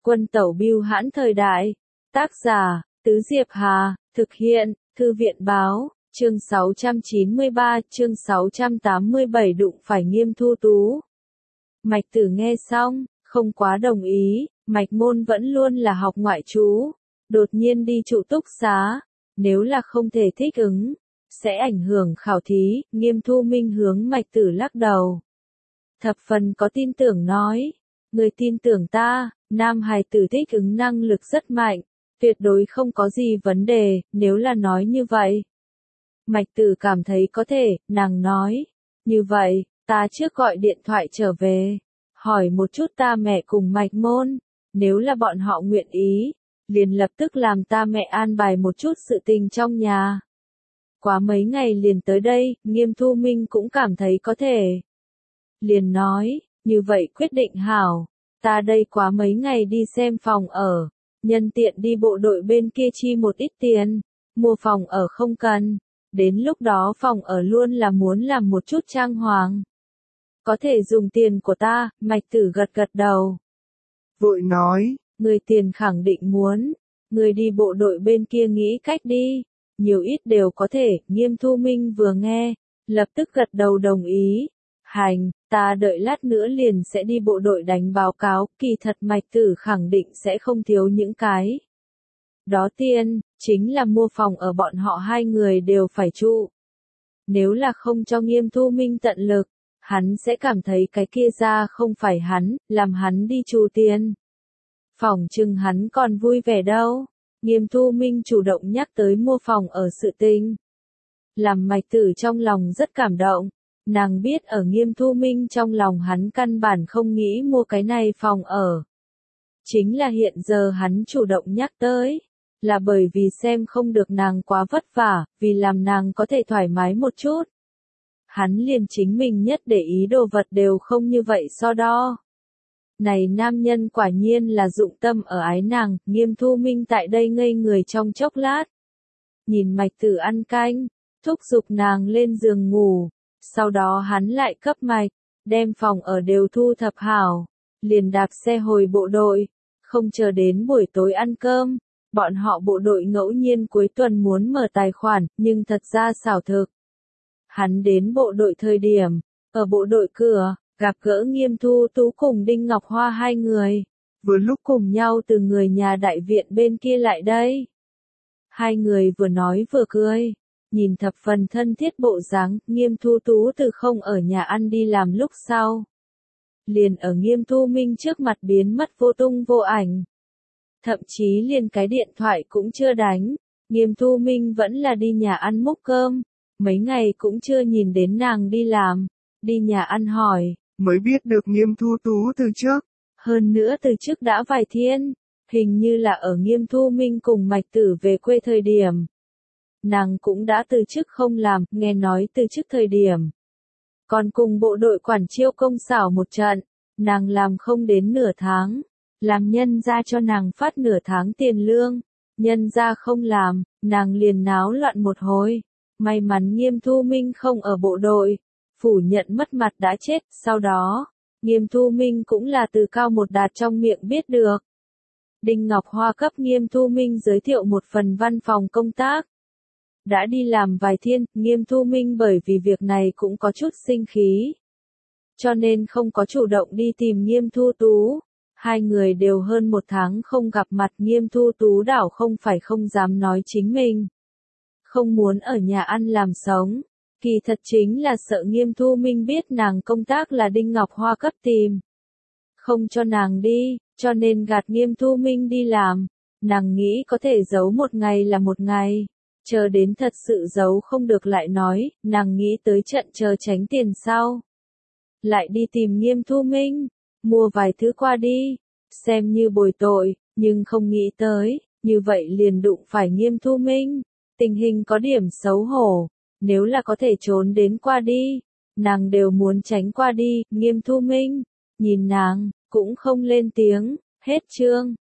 Quân tẩu bưu hãn thời đại. Tác giả, Tứ Diệp Hà, thực hiện, Thư viện báo, chương 693, chương 687 đụng phải Nghiêm Thu Tú. Mạch Tử nghe xong, không quá đồng ý, Mạch Môn vẫn luôn là học ngoại trú, đột nhiên đi trụ túc xá, nếu là không thể thích ứng, sẽ ảnh hưởng khảo thí. Nghiêm Thu Minh hướng Mạch Tử lắc đầu. Thập phần có tin tưởng nói, người tin tưởng ta, nam hài tử thích ứng năng lực rất mạnh, tuyệt đối không có gì vấn đề, nếu là nói như vậy. Mạch Tử cảm thấy có thể, nàng nói, như vậy, ta trước gọi điện thoại trở về, hỏi một chút ta mẹ cùng Mạch Môn, nếu là bọn họ nguyện ý, liền lập tức làm ta mẹ an bài một chút sự tình trong nhà. Quá mấy ngày liền tới đây, Nghiêm Thu Minh cũng cảm thấy có thể. Liền nói, như vậy quyết định hảo, ta đây quá mấy ngày đi xem phòng ở, nhân tiện đi bộ đội bên kia chi một ít tiền, mua phòng ở không cần, đến lúc đó phòng ở luôn là muốn làm một chút trang hoàng. Có thể dùng tiền của ta. Mạch Tử gật gật đầu. Vội nói, người tiền khẳng định muốn, người đi bộ đội bên kia nghĩ cách đi, nhiều ít đều có thể. Nghiêm Thu Minh vừa nghe, lập tức gật đầu đồng ý. Hành, ta đợi lát nữa liền sẽ đi bộ đội đánh báo cáo, kỳ thật Mạch Tử khẳng định sẽ không thiếu những cái. Đó tiền, chính là mua phòng ở bọn họ hai người đều phải trụ. Nếu là không cho Nghiêm Thu Minh tận lực, hắn sẽ cảm thấy cái kia ra không phải hắn, làm hắn đi trù tiền. Phỏng chừng hắn còn vui vẻ đâu. Nghiêm Thu Minh chủ động nhắc tới mua phòng ở sự tình. Làm Mạch Tử trong lòng rất cảm động. Nàng biết ở Nghiêm Thu Minh trong lòng hắn căn bản không nghĩ mua cái này phòng ở. Chính là hiện giờ hắn chủ động nhắc tới, là bởi vì xem không được nàng quá vất vả, vì làm nàng có thể thoải mái một chút. Hắn liền chính mình nhất để ý đồ vật đều không như vậy so đo. Này nam nhân quả nhiên là dụng tâm ở ái nàng. Nghiêm Thu Minh tại đây ngây người trong chốc lát. Nhìn Mạch Tử ăn canh, thúc giục nàng lên giường ngủ. Sau đó hắn lại cấp Mạch, đem phòng ở đều thu thập hảo, liền đạp xe hồi bộ đội, không chờ đến buổi tối ăn cơm. Bọn họ bộ đội ngẫu nhiên cuối tuần muốn mở tài khoản, nhưng thật ra xảo thực. Hắn đến bộ đội thời điểm, ở bộ đội cửa, gặp gỡ Nghiêm Thu Tú cùng Đinh Ngọc Hoa hai người, vừa lúc cùng nhau từ người nhà đại viện bên kia lại đây. Hai người vừa nói vừa cười, nhìn thập phần thân thiết bộ dáng. Nghiêm Thu Tú từ không ở nhà ăn đi làm lúc sau, liền ở Nghiêm Thu Minh trước mặt biến mất vô tung vô ảnh. Thậm chí liền cái điện thoại cũng chưa đánh, Nghiêm Thu Minh vẫn là đi nhà ăn múc cơm, mấy ngày cũng chưa nhìn đến nàng đi làm, đi nhà ăn hỏi, mới biết được Nghiêm Thu Tú từ trước. Hơn nữa từ trước đã vài thiên, hình như là ở Nghiêm Thu Minh cùng Mạch Tử về quê thời điểm. Nàng cũng đã từ chức không làm, nghe nói từ chức thời điểm. Còn cùng bộ đội quản chiêu công xảo một trận, nàng làm không đến nửa tháng. Làm nhân ra cho nàng phát nửa tháng tiền lương, nhân ra không làm, nàng liền náo loạn một hồi. May mắn Nghiêm Thu Minh không ở bộ đội, phủ nhận mất mặt đã chết. Sau đó, Nghiêm Thu Minh cũng là từ Cao Một Đạt trong miệng biết được. Đinh Ngọc Hoa cấp Nghiêm Thu Minh giới thiệu một phần văn phòng công tác. Đã đi làm vài thiên, Nghiêm Thu Minh bởi vì việc này cũng có chút sinh khí. Cho nên không có chủ động đi tìm Nghiêm Thu Tú. Hai người đều hơn một tháng không gặp mặt. Nghiêm Thu Tú đảo không phải không dám nói chính mình không muốn ở nhà ăn làm sống, kỳ thật chính là sợ Nghiêm Thu Minh biết nàng công tác là Đinh Ngọc Hoa cấp tìm, không cho nàng đi, cho nên gạt Nghiêm Thu Minh đi làm. Nàng nghĩ có thể giấu một ngày là một ngày, chờ đến thật sự giấu không được lại nói. Nàng nghĩ tới trận chờ tránh tiền sau, lại đi tìm Nghiêm Thu Minh, mua vài thứ qua đi, xem như bồi tội, nhưng không nghĩ tới, như vậy liền đụng phải Nghiêm Thu Minh. Tình hình có điểm xấu hổ, nếu là có thể trốn đến qua đi, nàng đều muốn tránh qua đi. Nghiêm Thu Minh, nhìn nàng, cũng không lên tiếng. Hết chương.